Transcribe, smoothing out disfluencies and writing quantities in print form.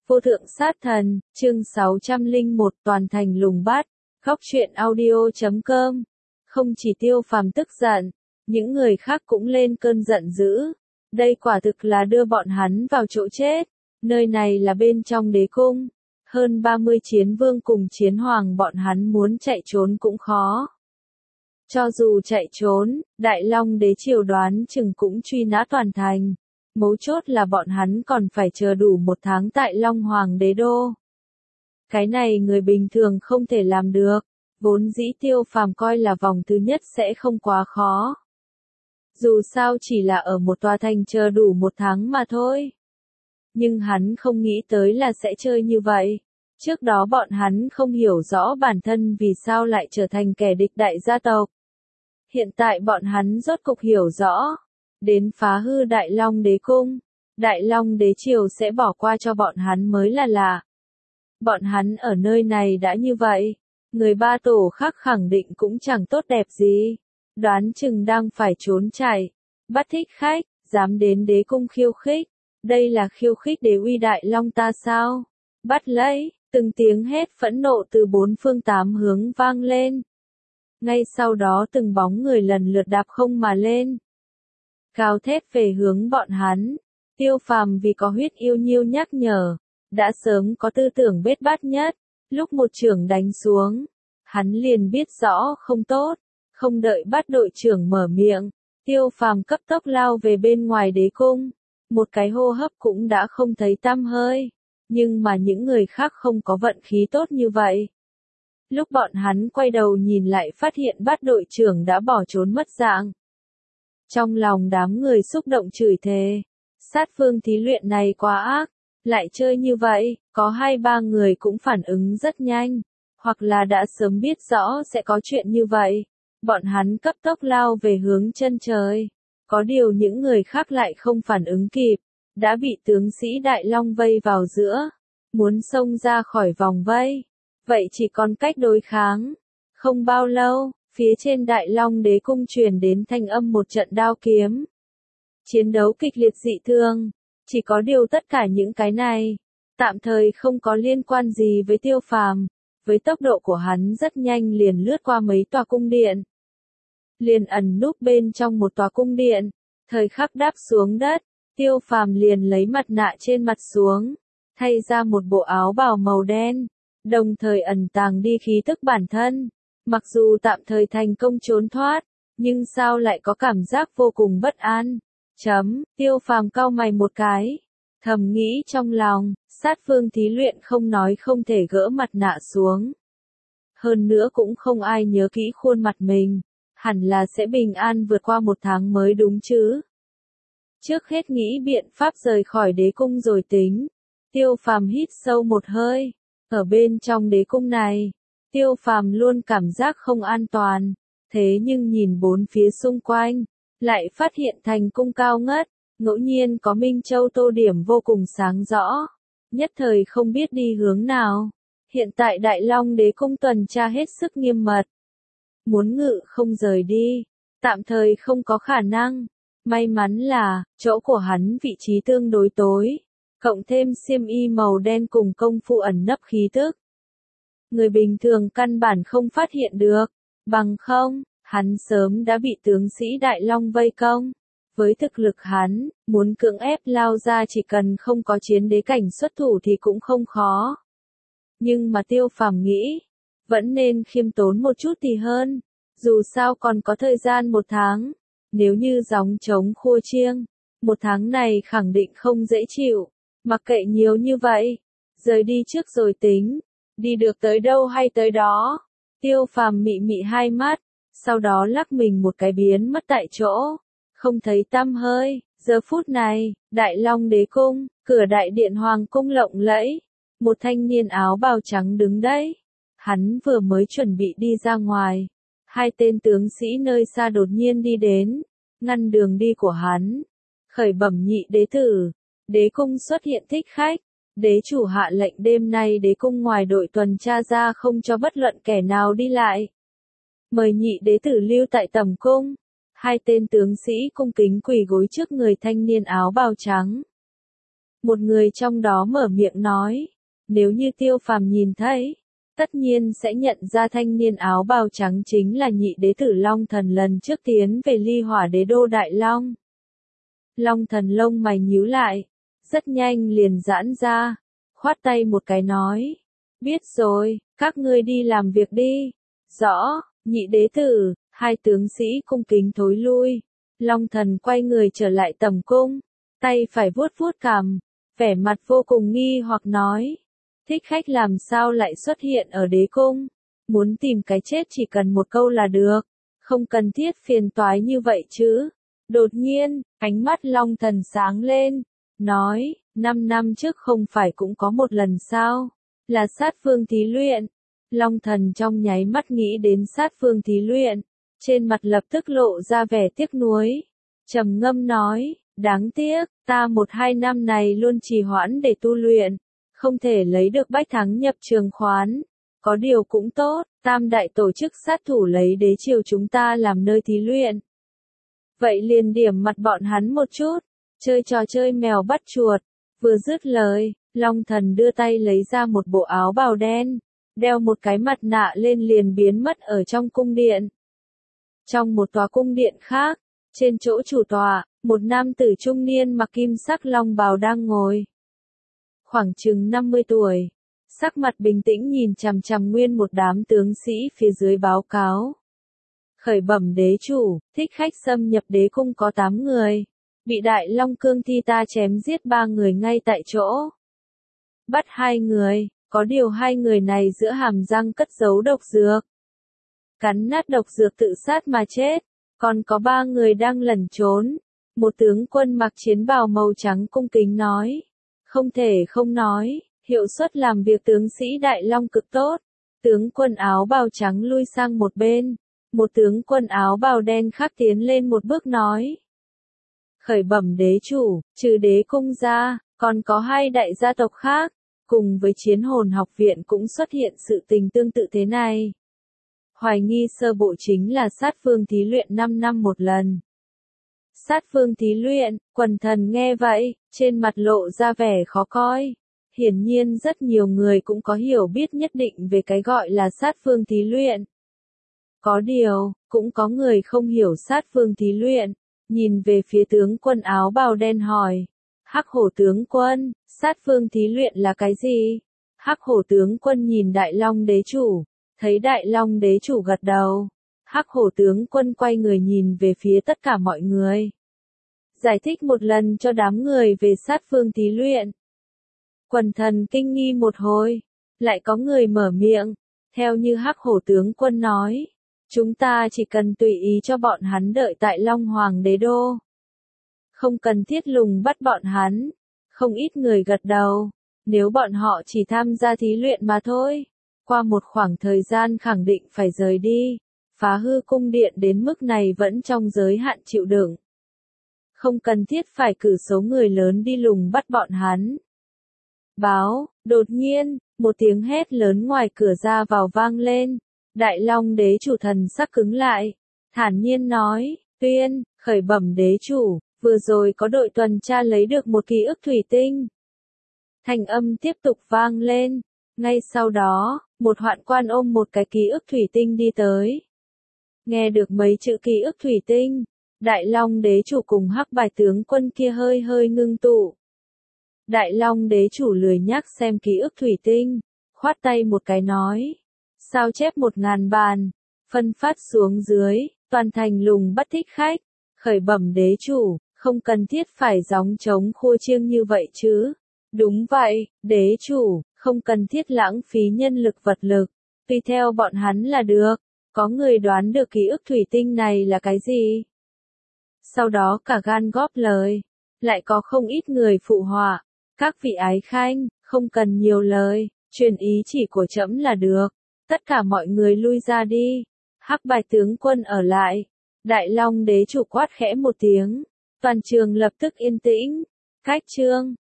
Vô thượng sát thần, chương 601 toàn thành lùng bắt, khóc truyện audio.com. Không chỉ Tiêu Phàm tức giận, những người khác cũng lên cơn giận dữ. Đây quả thực là đưa bọn hắn vào chỗ chết. Nơi này là bên trong đế cung. Hơn 30 chiến vương cùng chiến hoàng bọn hắn muốn chạy trốn cũng khó. Cho dù chạy trốn, Đại Long đế triều đoán chừng cũng truy nã toàn thành. Mấu chốt là bọn hắn còn phải chờ đủ 1 tháng tại Long Hoàng đế đô. Cái này người bình thường không thể làm được, vốn dĩ Tiêu Phàm coi là vòng thứ nhất sẽ không quá khó. Dù sao chỉ là ở một tòa thành chờ đủ 1 tháng mà thôi. Nhưng hắn không nghĩ tới là sẽ chơi như vậy. Trước đó bọn hắn không hiểu rõ bản thân vì sao lại trở thành kẻ địch đại gia tộc. Hiện tại bọn hắn rốt cục hiểu rõ. Đến phá hư Đại Long đế cung, Đại Long đế triều sẽ bỏ qua cho bọn hắn mới là lạ. Bọn hắn ở nơi này đã như vậy, người ba tổ khác khẳng định cũng chẳng tốt đẹp gì. Đoán chừng đang phải trốn chạy, bắt thích khách, dám đến đế cung khiêu khích. Đây là khiêu khích đế uy Đại Long ta sao? Bắt lấy, từng tiếng hét phẫn nộ từ 4 phương 8 hướng vang lên. Ngay sau đó từng bóng người lần lượt đạp không mà lên. Gào thét về hướng bọn hắn. Tiêu Phàm vì có huyết yêu nhiêu nhắc nhở, đã sớm có tư tưởng bết bát nhất. Lúc một chưởng đánh xuống, hắn liền biết rõ không tốt. Không đợi bắt đội trưởng mở miệng, Tiêu Phàm cấp tốc lao về bên ngoài đế cung. Một cái hô hấp cũng đã không thấy tăm hơi. Nhưng mà những người khác không có vận khí tốt như vậy. Lúc bọn hắn quay đầu nhìn lại phát hiện bắt đội trưởng đã bỏ trốn mất dạng. Trong lòng đám người xúc động chửi thề. Sát phương thí luyện này quá ác. Lại chơi như vậy, có 2-3 người cũng phản ứng rất nhanh. Hoặc là đã sớm biết rõ sẽ có chuyện như vậy. Bọn hắn cấp tốc lao về hướng chân trời. Có điều những người khác lại không phản ứng kịp. Đã bị tướng sĩ Đại Long vây vào giữa. Muốn xông ra khỏi vòng vây. Vậy chỉ còn cách đối kháng. Không bao lâu, phía trên Đại Long đế cung truyền đến thanh âm một trận đao kiếm. Chiến đấu kịch liệt dị thường. Chỉ có điều tất cả những cái này, tạm thời không có liên quan gì với Tiêu Phàm. Với tốc độ của hắn rất nhanh liền lướt qua mấy tòa cung điện. Liền ẩn núp bên trong một tòa cung điện. Thời khắc đáp xuống đất, Tiêu Phàm liền lấy mặt nạ trên mặt xuống. Thay ra một bộ áo bào màu đen. Đồng thời ẩn tàng đi khí tức bản thân. Mặc dù tạm thời thành công trốn thoát, nhưng sao lại có cảm giác vô cùng bất an. Tiêu Phàm cau mày một cái. Thầm nghĩ trong lòng, sát phương thí luyện không nói không thể gỡ mặt nạ xuống. Hơn nữa cũng không ai nhớ kỹ khuôn mặt mình. Hẳn là sẽ bình an vượt qua 1 tháng mới đúng chứ. Trước hết nghĩ biện pháp rời khỏi đế cung rồi tính. Tiêu Phàm hít sâu một hơi. Ở bên trong đế cung này, Tiêu Phàm luôn cảm giác không an toàn. Thế nhưng nhìn 4 phía xung quanh, lại phát hiện thành cung cao ngất, ngẫu nhiên có minh châu tô điểm vô cùng sáng rõ. Nhất thời không biết đi hướng nào. Hiện tại Đại Long đế cung tuần tra hết sức nghiêm mật. Muốn ngự không rời đi, tạm thời không có khả năng. May mắn là, chỗ của hắn vị trí tương đối tối. Cộng thêm xiêm y màu đen cùng công phu ẩn nấp khí tức. Người bình thường căn bản không phát hiện được. Bằng không, hắn sớm đã bị tướng sĩ Đại Long vây công. Với thực lực hắn, muốn cưỡng ép lao ra chỉ cần không có chiến đế cảnh xuất thủ thì cũng không khó. Nhưng mà Tiêu Phàm nghĩ, vẫn nên khiêm tốn một chút thì hơn. Dù sao còn có thời gian 1 tháng. Nếu như gióng trống khua chiêng, 1 tháng này khẳng định không dễ chịu. Mặc kệ nhiều như vậy, rời đi trước rồi tính. Đi được tới đâu hay tới đó. Tiêu Phàm mị mị hai mắt, sau đó lắc mình một cái biến mất tại chỗ. Không thấy tăm hơi. Giờ phút này, Đại Long đế cung, cửa đại điện hoàng cung lộng lẫy. Một thanh niên áo bào trắng đứng đấy. Hắn vừa mới chuẩn bị đi ra ngoài. 2 tên tướng sĩ nơi xa đột nhiên đi đến, ngăn đường đi của hắn. Khởi bẩm nhị đế tử. Đế cung xuất hiện thích khách. Đế chủ hạ lệnh đêm nay đế cung ngoài đội tuần tra ra không cho bất luận kẻ nào đi lại. Mời nhị đế tử lưu tại tầm cung. 2 tên tướng sĩ cung kính quỳ gối trước người thanh niên áo bào trắng. Một người trong đó mở miệng nói, nếu như Tiêu Phàm nhìn thấy, tất nhiên sẽ nhận ra thanh niên áo bào trắng chính là nhị đế tử Long Thần lần trước tiến về Ly Hỏa Đế đô Đại Long. Long Thần lông mày nhíu lại, rất nhanh liền giãn ra, khoát tay một cái nói, biết rồi, các ngươi đi làm việc đi. Rõ, nhị đế tử, hai tướng sĩ cung kính thối lui. Long Thần quay người trở lại tầm cung, tay phải vuốt vuốt cằm, vẻ mặt vô cùng nghi hoặc nói, thích khách làm sao lại xuất hiện ở đế cung, muốn tìm cái chết chỉ cần một câu là được, không cần thiết phiền toái như vậy chứ. Đột nhiên, ánh mắt Long Thần sáng lên, nói, 5 năm trước không phải cũng có một lần sao, là sát phương thí luyện. Long Thần trong nháy mắt nghĩ đến sát phương thí luyện, trên mặt lập tức lộ ra vẻ tiếc nuối, trầm ngâm nói, đáng tiếc, ta 1-2 năm này luôn trì hoãn để tu luyện, không thể lấy được bách thắng nhập trường khoán. Có điều cũng tốt, Tam đại tổ chức sát thủ lấy đế triều chúng ta làm nơi thí luyện. Vậy liền điểm mặt bọn hắn một chút, chơi trò chơi mèo bắt chuột. Vừa dứt lời, Long Thần đưa tay lấy ra một bộ áo bào đen, đeo một cái mặt nạ lên liền biến mất ở trong cung điện. Trong một tòa cung điện khác, trên chỗ chủ tọa, một nam tử trung niên mặc kim sắc long bào đang ngồi. Khoảng chừng 50 tuổi, sắc mặt bình tĩnh nhìn chằm chằm nguyên một đám tướng sĩ phía dưới báo cáo. Khởi bẩm đế chủ, thích khách xâm nhập đế cung có 8 người, bị Đại Long Cương Thi ta chém giết 3 người ngay tại chỗ. Bắt 2 người, có điều 2 người này giữa hàm răng cất giấu độc dược. Cắn nát độc dược tự sát mà chết, còn có 3 người đang lẩn trốn. Một tướng quân mặc chiến bào màu trắng cung kính nói, không thể không nói, hiệu suất làm việc tướng sĩ Đại Long cực tốt. Tướng quân áo bào trắng lui sang một bên, một tướng quân áo bào đen khác tiến lên một bước nói. Khởi bẩm đế chủ, trừ đế cung ra, còn có 2 đại gia tộc khác, cùng với Chiến Hồn học viện cũng xuất hiện sự tình tương tự thế này. Hoài nghi sơ bộ chính là sát phương thí luyện 5 năm một lần. Sát phương thí luyện, quần thần nghe vậy, trên mặt lộ ra vẻ khó coi. Hiển nhiên rất nhiều người cũng có hiểu biết nhất định về cái gọi là sát phương thí luyện. Có điều, cũng có người không hiểu sát phương thí luyện, nhìn về phía tướng quân áo bào đen hỏi. Hắc Hổ tướng quân, sát phương thí luyện là cái gì? Hắc Hổ tướng quân nhìn Đại Long đế chủ, thấy Đại Long đế chủ gật đầu. Hắc Hổ tướng quân quay người nhìn về phía tất cả mọi người. Giải thích một lần cho đám người về sát phương thí luyện. Quần thần kinh nghi một hồi, lại có người mở miệng, theo như Hắc Hổ tướng quân nói. Chúng ta chỉ cần tùy ý cho bọn hắn đợi tại Long Hoàng đế đô. Không cần thiết lùng bắt bọn hắn. Không ít người gật đầu. Nếu bọn họ chỉ tham gia thí luyện mà thôi, qua một khoảng thời gian khẳng định phải rời đi. Phá hư cung điện đến mức này vẫn trong giới hạn chịu đựng. Không cần thiết phải cử số người lớn đi lùng bắt bọn hắn. Báo, đột nhiên, một tiếng hét lớn ngoài cửa ra vào vang lên. Đại Long đế chủ thần sắc cứng lại, thản nhiên nói, tuyên, khởi bẩm đế chủ, vừa rồi có đội tuần tra lấy được một ký ức thủy tinh. Thanh âm tiếp tục vang lên, ngay sau đó, một hoạn quan ôm một cái ký ức thủy tinh đi tới. Nghe được mấy chữ ký ức thủy tinh, Đại Long đế chủ cùng Hắc Bài tướng quân kia hơi hơi ngưng tụ. Đại Long đế chủ lười nhác xem ký ức thủy tinh, khoát tay một cái nói. Sao chép 1000 bàn, phân phát xuống dưới, toàn thành lùng bắt thích khách. Khởi bẩm đế chủ, không cần thiết phải gióng trống khua chiêng như vậy chứ. Đúng vậy, đế chủ, không cần thiết lãng phí nhân lực vật lực, tùy theo bọn hắn là được. Có người đoán được ký ức thủy tinh này là cái gì? Sau đó cả gan góp lời, lại có không ít người phụ họa. Các vị ái khanh, không cần nhiều lời, truyền ý chỉ của trẫm là được. Tất cả mọi người lui ra đi. Hắc Bài tướng quân ở lại. Đại Long đế chủ quát khẽ một tiếng. Toàn trường lập tức yên tĩnh. Cách chương